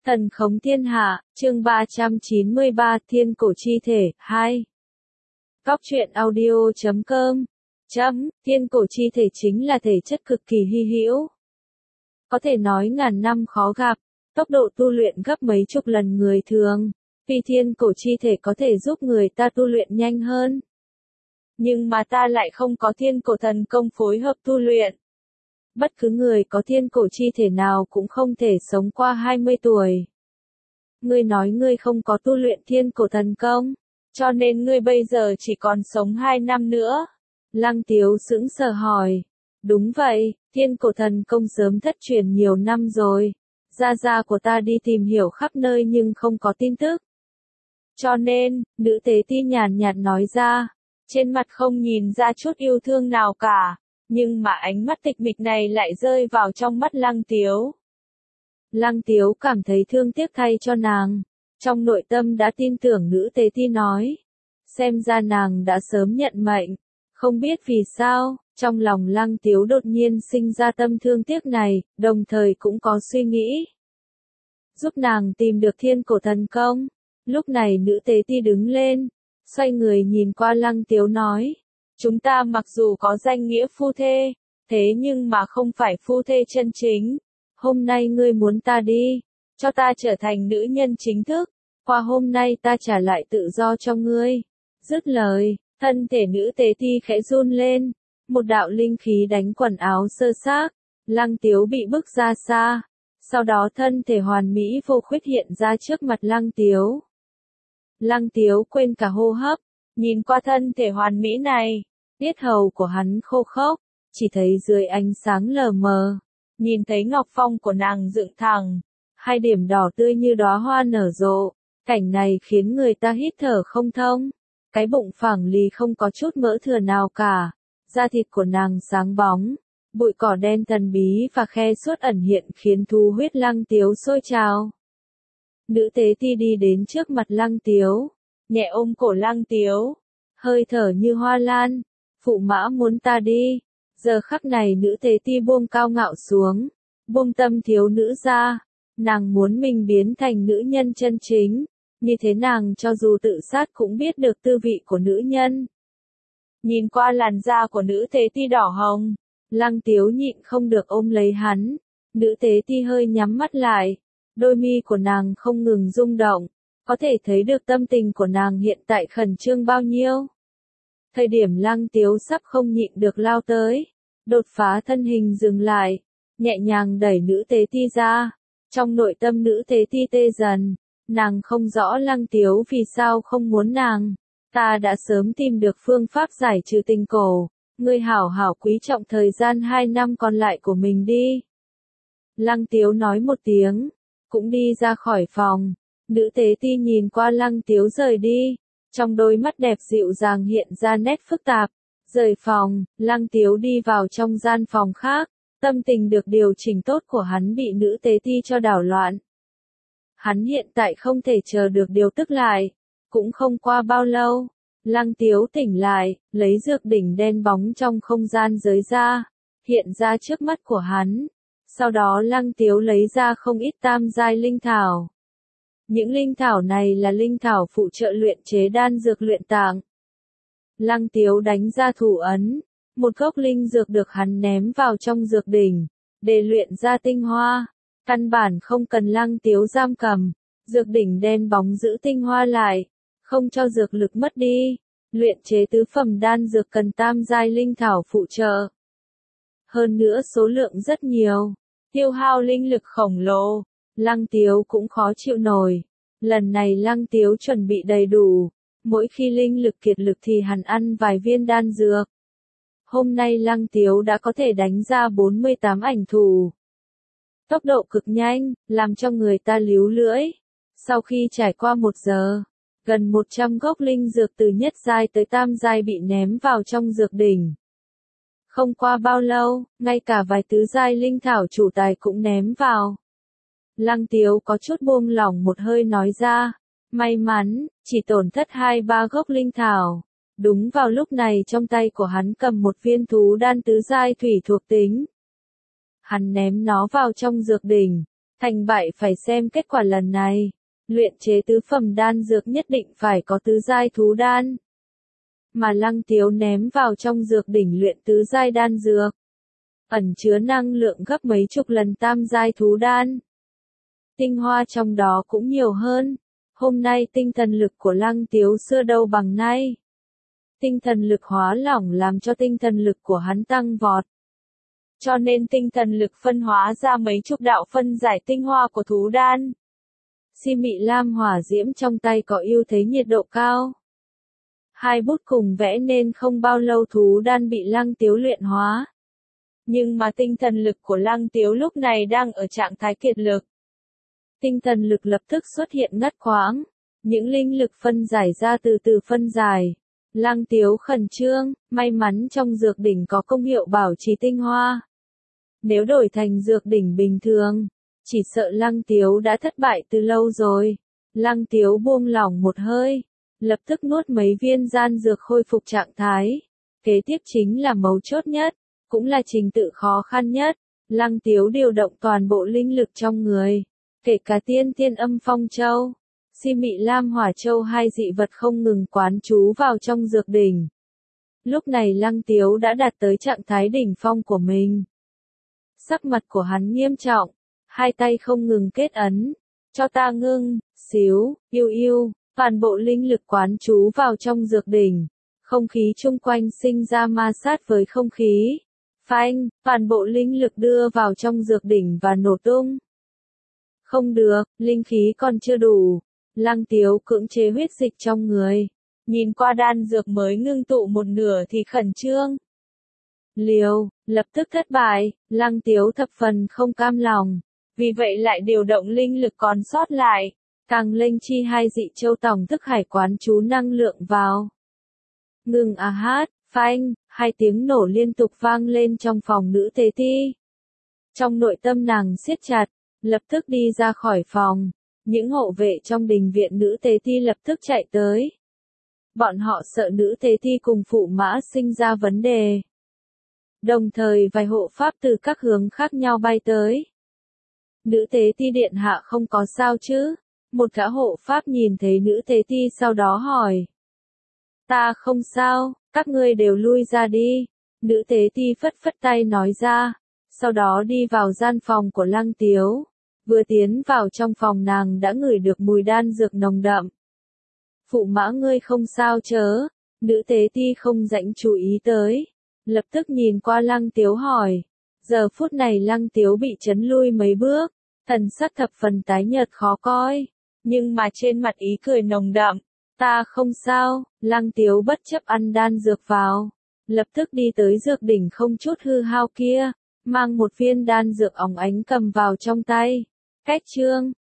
Thần khống thiên hạ, chương 393, Thiên cổ chi thể, 2. Góc truyện audio.com. Thiên cổ chi thể chính là thể chất cực kỳ hy hữu. Có thể nói ngàn năm khó gặp, tốc độ tu luyện gấp mấy chục lần người thường, vì thiên cổ chi thể có thể giúp người ta tu luyện nhanh hơn. Nhưng mà ta lại không có thiên cổ thần công phối hợp tu luyện. Bất cứ người có thiên cổ chi thể nào cũng không thể sống qua 20 tuổi. Ngươi nói ngươi không có tu luyện thiên cổ thần công, cho nên ngươi bây giờ chỉ còn sống 2 năm nữa. Lăng Tiếu sững sờ hỏi. Đúng vậy, thiên cổ thần công sớm thất truyền nhiều năm rồi. Gia của ta đi tìm hiểu khắp nơi nhưng không có tin tức. Cho nên, nữ tế ti nhàn nhạt nói ra, trên mặt không nhìn ra chút yêu thương nào cả. Nhưng mà ánh mắt tịch mịch này lại rơi vào trong mắt Lăng Tiếu. Lăng Tiếu cảm thấy thương tiếc thay cho nàng. Trong nội tâm đã tin tưởng nữ tế ti nói. Xem ra nàng đã sớm nhận mệnh. Không biết vì sao, trong lòng Lăng Tiếu đột nhiên sinh ra tâm thương tiếc này, đồng thời cũng có suy nghĩ. Giúp nàng tìm được thiên cổ thần công. Lúc này nữ tế ti đứng lên, xoay người nhìn qua Lăng Tiếu nói. Chúng ta mặc dù có danh nghĩa phu thê, thế nhưng mà không phải phu thê chân chính. Hôm nay ngươi muốn ta đi, cho ta trở thành nữ nhân chính thức, qua hôm nay ta trả lại tự do cho ngươi. Dứt lời, thân thể nữ tế ti khẽ run lên, một đạo linh khí đánh quần áo sơ xác, Lăng Tiếu bị bức ra xa, sau đó thân thể hoàn mỹ vô khuyết hiện ra trước mặt Lăng Tiếu. Lăng Tiếu quên cả hô hấp, nhìn qua thân thể hoàn mỹ này, yết hầu của hắn khô khốc, chỉ thấy dưới ánh sáng lờ mờ, nhìn thấy ngọc phong của nàng dựng thẳng, 2 điểm đỏ tươi như đóa hoa nở rộ, cảnh này khiến người ta hít thở không thông. Cái bụng phẳng lì không có chút mỡ thừa nào cả, da thịt của nàng sáng bóng, bụi cỏ đen thần bí và khe suốt ẩn hiện khiến thu huyết Lăng Tiếu sôi trào. Nữ tế ti đi đến trước mặt Lăng Tiếu, nhẹ ôm cổ Lăng Tiếu, hơi thở như hoa lan. Phụ mã muốn ta đi. Giờ khắc này nữ tế ti buông cao ngạo xuống, buông tâm thiếu nữ ra, nàng muốn mình biến thành nữ nhân chân chính, như thế nàng cho dù tự sát cũng biết được tư vị của nữ nhân. Nhìn qua làn da của nữ tế ti đỏ hồng, Lăng Tiếu nhịn không được ôm lấy hắn, nữ tế ti hơi nhắm mắt lại, đôi mi của nàng không ngừng rung động, có thể thấy được tâm tình của nàng hiện tại khẩn trương bao nhiêu. Thời điểm Lăng Tiếu sắp không nhịn được lao tới, đột phá thân hình dừng lại, nhẹ nhàng đẩy nữ tế ti ra, trong nội tâm nữ tế ti tê dần, nàng không rõ Lăng Tiếu vì sao không muốn nàng, ta đã sớm tìm được phương pháp giải trừ tình cổ, ngươi hảo hảo quý trọng thời gian 2 năm còn lại của mình đi. Lăng Tiếu nói một tiếng, cũng đi ra khỏi phòng, nữ tế ti nhìn qua Lăng Tiếu rời đi. Trong đôi mắt đẹp dịu dàng hiện ra nét phức tạp. Rời phòng, Lăng Tiếu đi vào trong gian phòng khác. Tâm tình được điều chỉnh tốt của hắn bị nữ tế ti cho đảo loạn. Hắn hiện tại không thể chờ được điều tức lại. Cũng không qua bao lâu, Lăng Tiếu tỉnh lại, lấy dược đỉnh đen bóng trong không gian giới ra, hiện ra trước mắt của hắn. Sau đó Lăng Tiếu lấy ra không ít tam giai linh thảo. Những linh thảo này là linh thảo phụ trợ luyện chế đan dược luyện tạng. Lăng Tiếu đánh ra thủ ấn, một gốc linh dược được hắn ném vào trong dược đỉnh, để luyện ra tinh hoa. Căn bản không cần Lăng Tiếu giam cầm, dược đỉnh đen bóng giữ tinh hoa lại, không cho dược lực mất đi. Luyện chế tứ phẩm đan dược cần tam giai linh thảo phụ trợ. Hơn nữa số lượng rất nhiều, tiêu hao linh lực khổng lồ. Lăng Tiếu cũng khó chịu nổi. Lần này Lăng Tiếu chuẩn bị đầy đủ. Mỗi khi linh lực kiệt lực thì hắn ăn vài viên đan dược. Hôm nay Lăng Tiếu đã có thể đánh ra 48 ảnh thủ. Tốc độ cực nhanh, làm cho người ta líu lưỡi. Sau khi trải qua 1 giờ, gần 100 gốc linh dược từ nhất giai tới tam giai bị ném vào trong dược đỉnh. Không qua bao lâu, ngay cả vài tứ giai linh thảo chủ tài cũng ném vào. Lăng Tiếu có chút buông lỏng một hơi nói ra, may mắn, chỉ tổn thất 2-3 gốc linh thảo. Đúng vào lúc này trong tay của hắn cầm một viên thú đan tứ giai thủy thuộc tính. Hắn ném nó vào trong dược đỉnh, Thành bại phải xem kết quả lần này. Luyện chế tứ phẩm đan dược nhất định phải có tứ giai thú đan. Mà Lăng Tiếu ném vào trong dược đỉnh luyện tứ giai đan dược, ẩn chứa năng lượng gấp mấy chục lần tam giai thú đan. Tinh hoa trong đó cũng nhiều hơn. Hôm nay tinh thần lực của Lăng Tiếu xưa đâu bằng nay. Tinh thần lực hóa lỏng làm cho tinh thần lực của hắn tăng vọt. Cho nên tinh thần lực phân hóa ra mấy chục đạo phân giải tinh hoa của thú đan. Si mị lam hỏa diễm trong tay có ưu thế nhiệt độ cao. Hai bút cùng vẽ nên không bao lâu thú đan bị Lăng Tiếu luyện hóa. Nhưng mà tinh thần lực của Lăng Tiếu lúc này đang ở trạng thái kiệt lực. Tinh thần lực lập tức xuất hiện ngắt quãng. Những linh lực phân giải ra từ từ phân giải. Lăng Tiếu khẩn trương, may mắn trong dược đỉnh có công hiệu bảo trì tinh hoa. Nếu đổi thành dược đỉnh bình thường, chỉ sợ Lăng Tiếu đã thất bại từ lâu rồi. Lăng Tiếu buông lỏng một hơi, lập tức nuốt mấy viên gian dược khôi phục trạng thái. Kế tiếp chính là mấu chốt nhất, cũng là trình tự khó khăn nhất. Lăng Tiếu điều động toàn bộ linh lực trong người, kể cả tiên âm phong châu, si mị lam hỏa châu, hai dị vật không ngừng quán trú vào trong dược đỉnh. Lúc này Lăng Tiếu đã đạt tới trạng thái đỉnh phong của mình. Sắc mặt của hắn nghiêm trọng, hai tay không ngừng kết ấn. Cho ta ngưng, xíu, yêu, toàn bộ linh lực quán trú vào trong dược đỉnh. Không khí chung quanh sinh ra ma sát với không khí. Phanh, toàn bộ linh lực đưa vào trong dược đỉnh và nổ tung. Không được, linh khí còn chưa đủ. Lăng Tiếu cưỡng chế huyết dịch trong người. Nhìn qua đan dược mới ngưng tụ một nửa thì khẩn trương. Liều, lập tức thất bại, Lăng Tiếu thập phần không cam lòng. Vì vậy lại điều động linh lực còn sót lại. Càng linh chi hai dị châu tổng thức hải quán chú năng lượng vào. Ngừng hát, phanh, hai tiếng nổ liên tục vang lên trong phòng nữ tế ti. Trong nội tâm nàng siết chặt, lập tức đi ra khỏi phòng. Những hộ vệ trong đình viện nữ tế ti lập tức chạy tới. Bọn họ sợ nữ tế ti cùng phụ mã sinh ra vấn đề. Đồng thời vài hộ pháp từ các hướng khác nhau bay tới. Nữ tế ti điện hạ không có sao chứ? Một gã hộ pháp nhìn thấy nữ tế ti sau đó hỏi. Ta không sao, các ngươi đều lui ra đi. Nữ tế ti phất phất tay nói ra. Sau đó đi vào gian phòng của Lăng Tiếu. Vừa tiến vào trong phòng nàng đã ngửi được mùi đan dược nồng đậm. Phụ mã ngươi không sao chớ? Nữ tế ti không rảnh chú ý tới. Lập tức nhìn qua Lăng Tiếu hỏi. Giờ phút này Lăng Tiếu bị chấn lui mấy bước. Thần sắc thập phần tái nhợt khó coi. Nhưng mà trên mặt ý cười nồng đậm. Ta không sao, Lăng Tiếu bất chấp ăn đan dược vào. Lập tức đi tới dược đỉnh không chút hư hao kia. Mang một viên đan dược óng ánh cầm vào trong tay. Cách chương